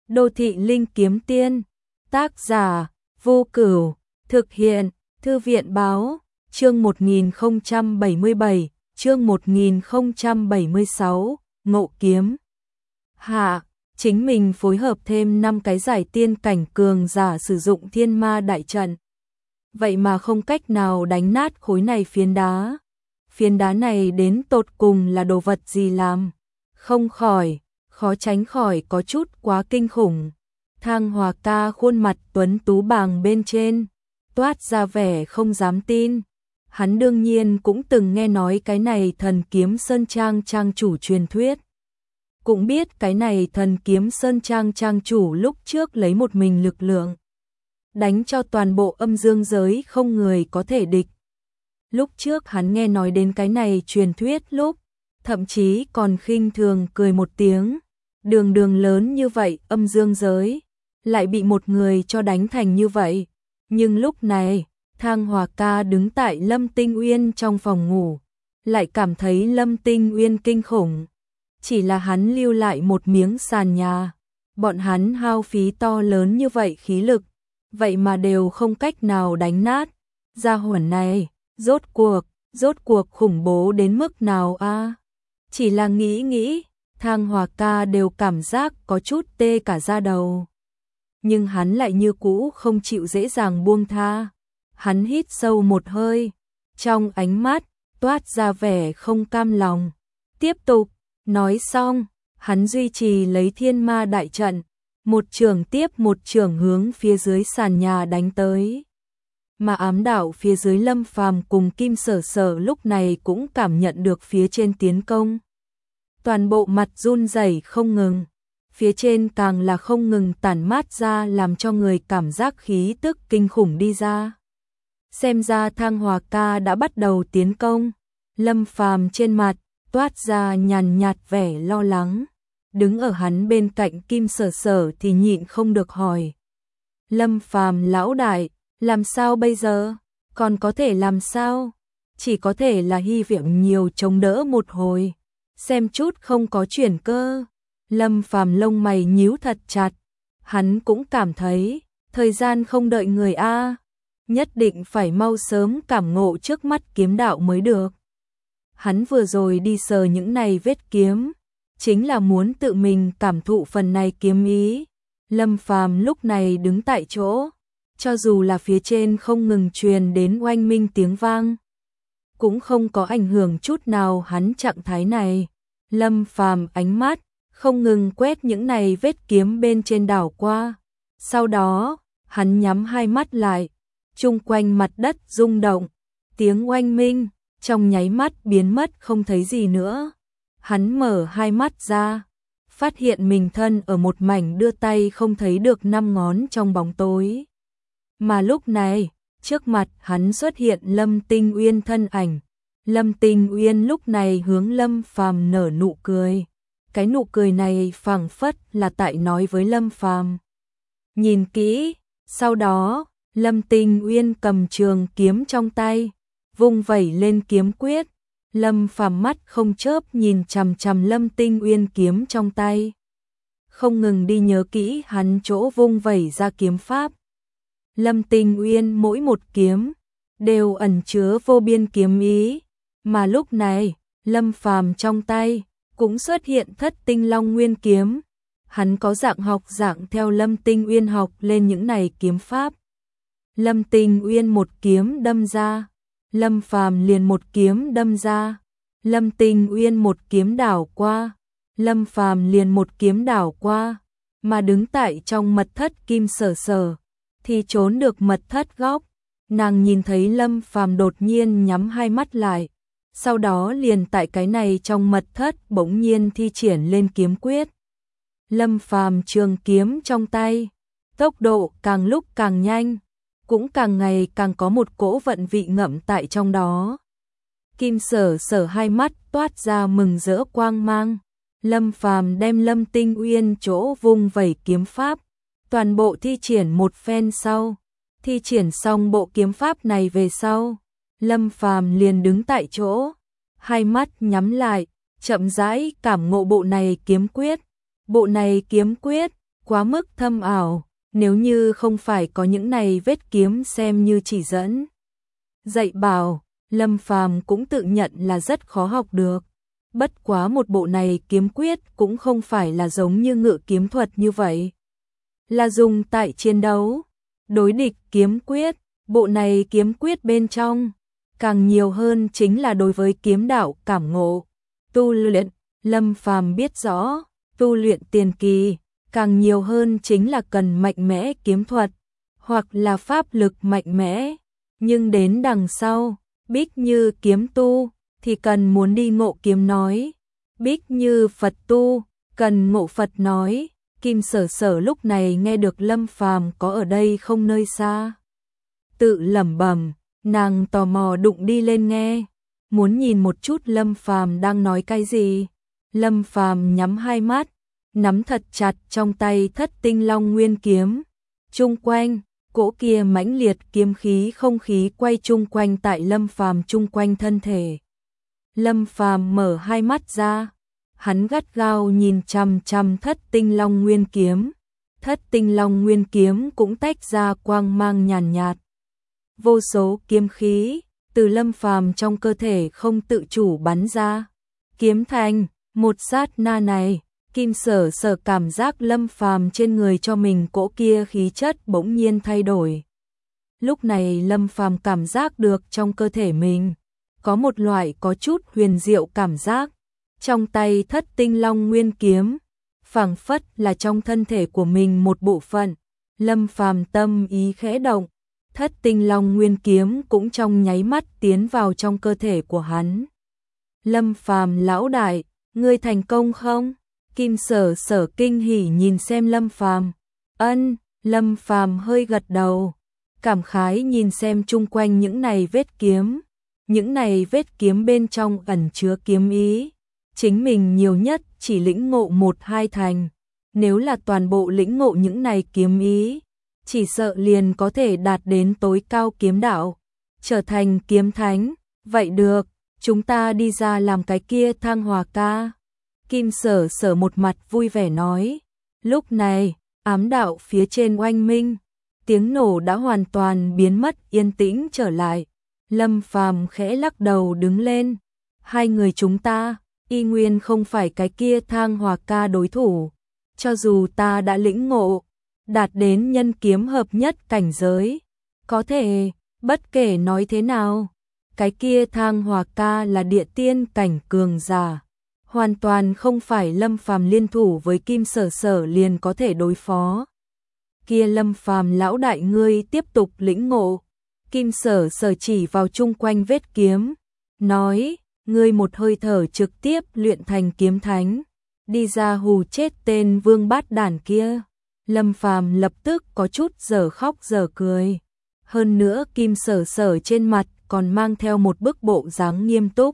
Đô thị linh kiếm tiên, tác giả, Vô Cửu, thực hiện, Thư viện báo, chương 1077, chương 1076, ngộ kiếm. Hạ, chính mình phối hợp thêm 5 cái giải tiên cảnh cường giả sử dụng thiên ma đại trận. Vậy mà không cách nào đánh nát khối này phiến đá. Phiến đá này đến tột cùng là đồ vật gì làm? Không khỏi, khó tránh khỏi có chút quá kinh khủng. Thang Hòa Ca khuôn mặt tuấn tú bàng bên trên, toát ra vẻ không dám tin. Hắn đương nhiên cũng từng nghe nói cái này thần kiếm Sơn Trang trang chủ truyền thuyết. Cũng biết cái này thần kiếm Sơn Trang trang chủ lúc trước lấy một mình lực lượng đánh cho toàn bộ âm dương giới không người có thể địch. Lúc trước hắn nghe nói đến cái này truyền thuyết lúc, thậm chí còn khinh thường cười một tiếng. Đường đường lớn như vậy âm dương giới, lại bị một người cho đánh thành như vậy. Nhưng lúc này, Thang Hòa Ca đứng tại Lâm Tinh Uyên trong phòng ngủ, lại cảm thấy Lâm Tinh Uyên kinh khủng. Chỉ là hắn lưu lại một miếng sàn nhà, bọn hắn hao phí to lớn như vậy khí lực, vậy mà đều không cách nào đánh nát. Gia hỏa này, rốt cuộc khủng bố đến mức nào a? Chỉ là nghĩ, Thang Hòa Ca đều cảm giác có chút tê cả da đầu. Nhưng hắn lại như cũ không chịu dễ dàng buông tha. Hắn hít sâu một hơi, trong ánh mắt toát ra vẻ không cam lòng. Tiếp tục, nói xong, hắn duy trì lấy thiên ma đại trận, một chưởng tiếp một chưởng hướng phía dưới sàn nhà đánh tới. Mà ám đạo phía dưới Lâm Phàm cùng Kim Sở Sở lúc này cũng cảm nhận được phía trên tiến công. Toàn bộ mặt run rẩy không ngừng, phía trên càng là không ngừng tản mát ra làm cho người cảm giác khí tức kinh khủng đi ra. Xem ra Thang Hòa Ca đã bắt đầu tiến công. Lâm Phàm trên mặt toát ra nhàn nhạt vẻ lo lắng. Đứng ở hắn bên cạnh Kim Sở Sở thì nhịn không được hỏi: Lâm Phàm lão đại, làm sao bây giờ? Còn có thể làm sao? Chỉ có thể là hy vọng nhiều chống đỡ một hồi, xem chút không có chuyển cơ. Lâm Phàm lông mày nhíu thật chặt, hắn cũng cảm thấy thời gian không đợi người a, nhất định phải mau sớm cảm ngộ trước mắt kiếm đạo mới được. Hắn vừa rồi đi sờ những này vết kiếm, chính là muốn tự mình cảm thụ phần này kiếm ý. Lâm Phàm lúc này đứng tại chỗ, cho dù là phía trên không ngừng truyền đến oanh minh tiếng vang, cũng không có ảnh hưởng chút nào hắn trạng thái này. Lâm Phàm ánh mắt không ngừng quét những này vết kiếm bên trên đảo qua. Sau đó, hắn nhắm hai mắt lại, chung quanh mặt đất rung động, tiếng oanh minh trong nháy mắt biến mất không thấy gì nữa. Hắn mở hai mắt ra, phát hiện mình thân ở một mảnh đưa tay không thấy được 5 ngón trong bóng tối. Mà lúc này, trước mặt hắn xuất hiện Lâm Tinh Uyên thân ảnh. Lâm Tinh Uyên lúc này hướng Lâm Phàm nở nụ cười. Cái nụ cười này phảng phất là tại nói với Lâm Phàm: nhìn kỹ. Sau đó, Lâm Tinh Uyên cầm trường kiếm trong tay, vung vẩy lên kiếm quyết. Lâm Phàm mắt không chớp nhìn chằm chằm Lâm Tinh Uyên kiếm trong tay, không ngừng đi nhớ kỹ hắn chỗ vung vẩy ra kiếm pháp. Lâm Tinh Uyên mỗi một kiếm đều ẩn chứa vô biên kiếm ý, mà lúc này, Lâm Phàm trong tay cũng xuất hiện Thất Tinh Long Nguyên kiếm. Hắn có dạng theo Lâm Tinh Uyên học lên những này kiếm pháp. Lâm Tinh Uyên một kiếm đâm ra, Lâm Phàm liền một kiếm đâm ra. Lâm Tinh Uyên một kiếm đảo qua, Lâm Phàm liền một kiếm đảo qua. Mà đứng tại trong mật thất Kim Sở Sở thì trốn được mật thất góc. Nàng nhìn thấy Lâm Phàm đột nhiên nhắm hai mắt lại, sau đó liền tại cái này trong mật thất bỗng nhiên thi triển lên kiếm quyết. Lâm Phàm trường kiếm trong tay, tốc độ càng lúc càng nhanh, cũng càng ngày càng có một cỗ vận vị ngậm tại trong đó. Kim Sở Sở hai mắt toát ra mừng rỡ quang mang. Lâm Phàm đem Lâm Tinh Uyên chỗ vung vẩy kiếm pháp toàn bộ thi triển một phen sau, thi triển xong bộ kiếm pháp này về sau, Lâm Phàm liền đứng tại chỗ, hai mắt nhắm lại, chậm rãi cảm ngộ bộ này kiếm quyết. Bộ này kiếm quyết quá mức thâm ảo, nếu như không phải có những này vết kiếm xem như chỉ dẫn. Dạy bảo, Lâm Phàm cũng tự nhận là rất khó học được. Bất quá một bộ này kiếm quyết cũng không phải là giống như ngự kiếm thuật như vậy. Là dùng tại chiến đấu, đối địch kiếm quyết, bộ này kiếm quyết bên trong, càng nhiều hơn chính là đối với kiếm đạo cảm ngộ, tu luyện. Lâm Phàm biết rõ, tu luyện tiền kỳ, càng nhiều hơn chính là cần mạnh mẽ kiếm thuật, hoặc là pháp lực mạnh mẽ. Nhưng đến đằng sau, Bích Như kiếm tu, thì cần muốn đi ngộ kiếm nói. Bích Như Phật tu, cần ngộ Phật nói. Kim Sở Sở lúc này nghe được Lâm Phàm có ở đây không nơi xa. Tự lẩm bẩm, nàng tò mò đụng đi lên nghe, muốn nhìn một chút Lâm Phàm đang nói cái gì. Lâm Phàm nhắm hai mắt, nắm thật chặt trong tay Thất Tinh Long Nguyên kiếm. Chung quanh, cỗ kia mãnh liệt kiếm khí không khí quay chung quanh tại Lâm Phàm chung quanh thân thể. Lâm Phàm mở hai mắt ra, hắn gắt gao nhìn chằm chằm Thất Tinh Long Nguyên kiếm. Thất Tinh Long Nguyên kiếm cũng tách ra quang mang nhàn nhạt. Vô số kiếm khí từ Lâm Phàm trong cơ thể không tự chủ bắn ra. Kiếm thành, một sát na này, Kim Sở Sở cảm giác Lâm Phàm trên người cho mình cỗ kia khí chất bỗng nhiên thay đổi. Lúc này Lâm Phàm cảm giác được trong cơ thể mình có một loại có chút huyền diệu cảm giác. Trong tay Thất Tinh Long Nguyên kiếm, phảng phất là trong thân thể của mình một bộ phận. Lâm Phàm tâm ý khẽ động, Thất Tinh Long Nguyên kiếm cũng trong nháy mắt tiến vào trong cơ thể của hắn. Lâm Phàm lão đại, ngươi thành công không? Kim Sở Sở kinh hỉ nhìn xem Lâm Phàm. Ân, Lâm Phàm hơi gật đầu, cảm khái nhìn xem chung quanh những này vết kiếm. Những này vết kiếm bên trong ẩn chứa kiếm ý. Chính mình nhiều nhất chỉ lĩnh ngộ 1-2 thành. Nếu là toàn bộ lĩnh ngộ những này kiếm ý, chỉ sợ liền có thể đạt đến tối cao kiếm đạo, trở thành kiếm thánh. Vậy được, chúng ta đi ra làm cái kia thăng hòa ca. Kim Sở Sở một mặt vui vẻ nói. Lúc này, ám đạo phía trên oanh minh, tiếng nổ đã hoàn toàn biến mất, yên tĩnh trở lại. Lâm Phàm khẽ lắc đầu đứng lên. Hai người chúng ta, y nguyên không phải cái kia thang hòa ca đối thủ. Cho dù ta đã lĩnh ngộ, đạt đến nhân kiếm hợp nhất cảnh giới, có thể, bất kể nói thế nào, cái kia thang hòa ca là địa tiên cảnh cường giả. Hoàn toàn không phải Lâm Phàm liên thủ với Kim Sở Sở liền có thể đối phó. Kia Lâm Phàm lão đại ngươi tiếp tục lĩnh ngộ. Kim Sở Sở chỉ vào chung quanh vết kiếm, nói, ngươi một hơi thở trực tiếp luyện thành kiếm thánh, đi ra hù chết tên vương bát đản kia. Lâm Phàm lập tức có chút dở khóc dở cười. Hơn nữa Kim Sở Sở trên mặt còn mang theo một bức bộ dáng nghiêm túc.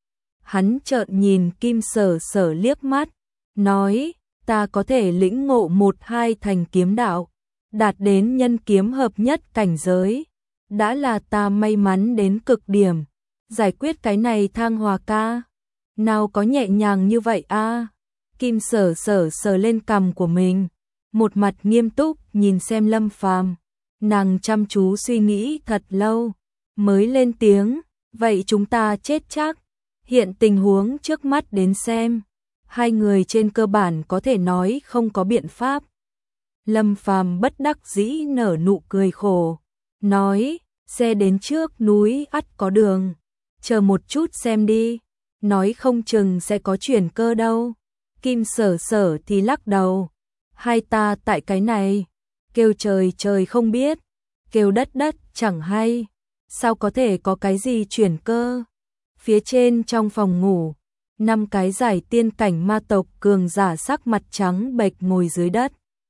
Hắn trợn nhìn Kim Sở Sở liếc mắt, nói, ta có thể lĩnh ngộ 1-2 thành kiếm đạo, đạt đến nhân kiếm hợp nhất cảnh giới. Đã là ta may mắn đến cực điểm. Giải quyết cái này thang hòa ca, nào có nhẹ nhàng như vậy a. Kim Sở Sở sờ lên cằm của mình, một mặt nghiêm túc nhìn xem Lâm Phàm. Nàng chăm chú suy nghĩ thật lâu, mới lên tiếng, vậy chúng ta chết chắc. Hiện tình huống trước mắt đến xem, hai người trên cơ bản có thể nói không có biện pháp. Lâm Phàm bất đắc dĩ nở nụ cười khổ, nói, xe đến trước núi ắt có đường, chờ một chút xem đi, nói không chừng sẽ có chuyển cơ đâu. Kim Sở Sở thì lắc đầu, hai ta tại cái này, kêu trời trời không biết, kêu đất đất chẳng hay, sao có thể có cái gì chuyển cơ. Phía trên trong phòng ngủ, 5 cái giải tiên cảnh ma tộc cường giả sắc mặt trắng bệch ngồi dưới đất.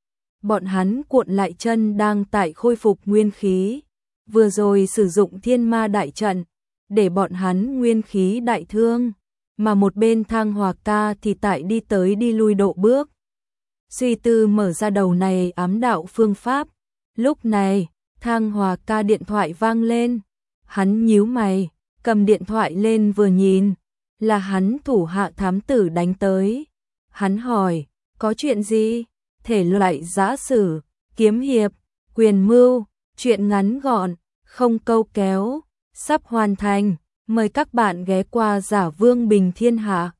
Bọn hắn cuộn lại chân đang tại khôi phục nguyên khí, vừa rồi sử dụng thiên ma đại trận, để bọn hắn nguyên khí đại thương, mà một bên thang hòa ca thì tại đi tới đi lui độ bước. Suy tư mở ra đầu này ám đạo phương pháp, lúc này, thang hòa ca điện thoại vang lên, hắn nhíu mày, cầm điện thoại lên vừa nhìn, là hắn thủ hạ thám tử đánh tới. Hắn hỏi, có chuyện gì? thể loại giã sử, kiếm hiệp, quyền mưu, truyện ngắn gọn, không câu kéo, sắp hoàn thành. Mời các bạn ghé qua Giả Vương Bình Thiên Hạ.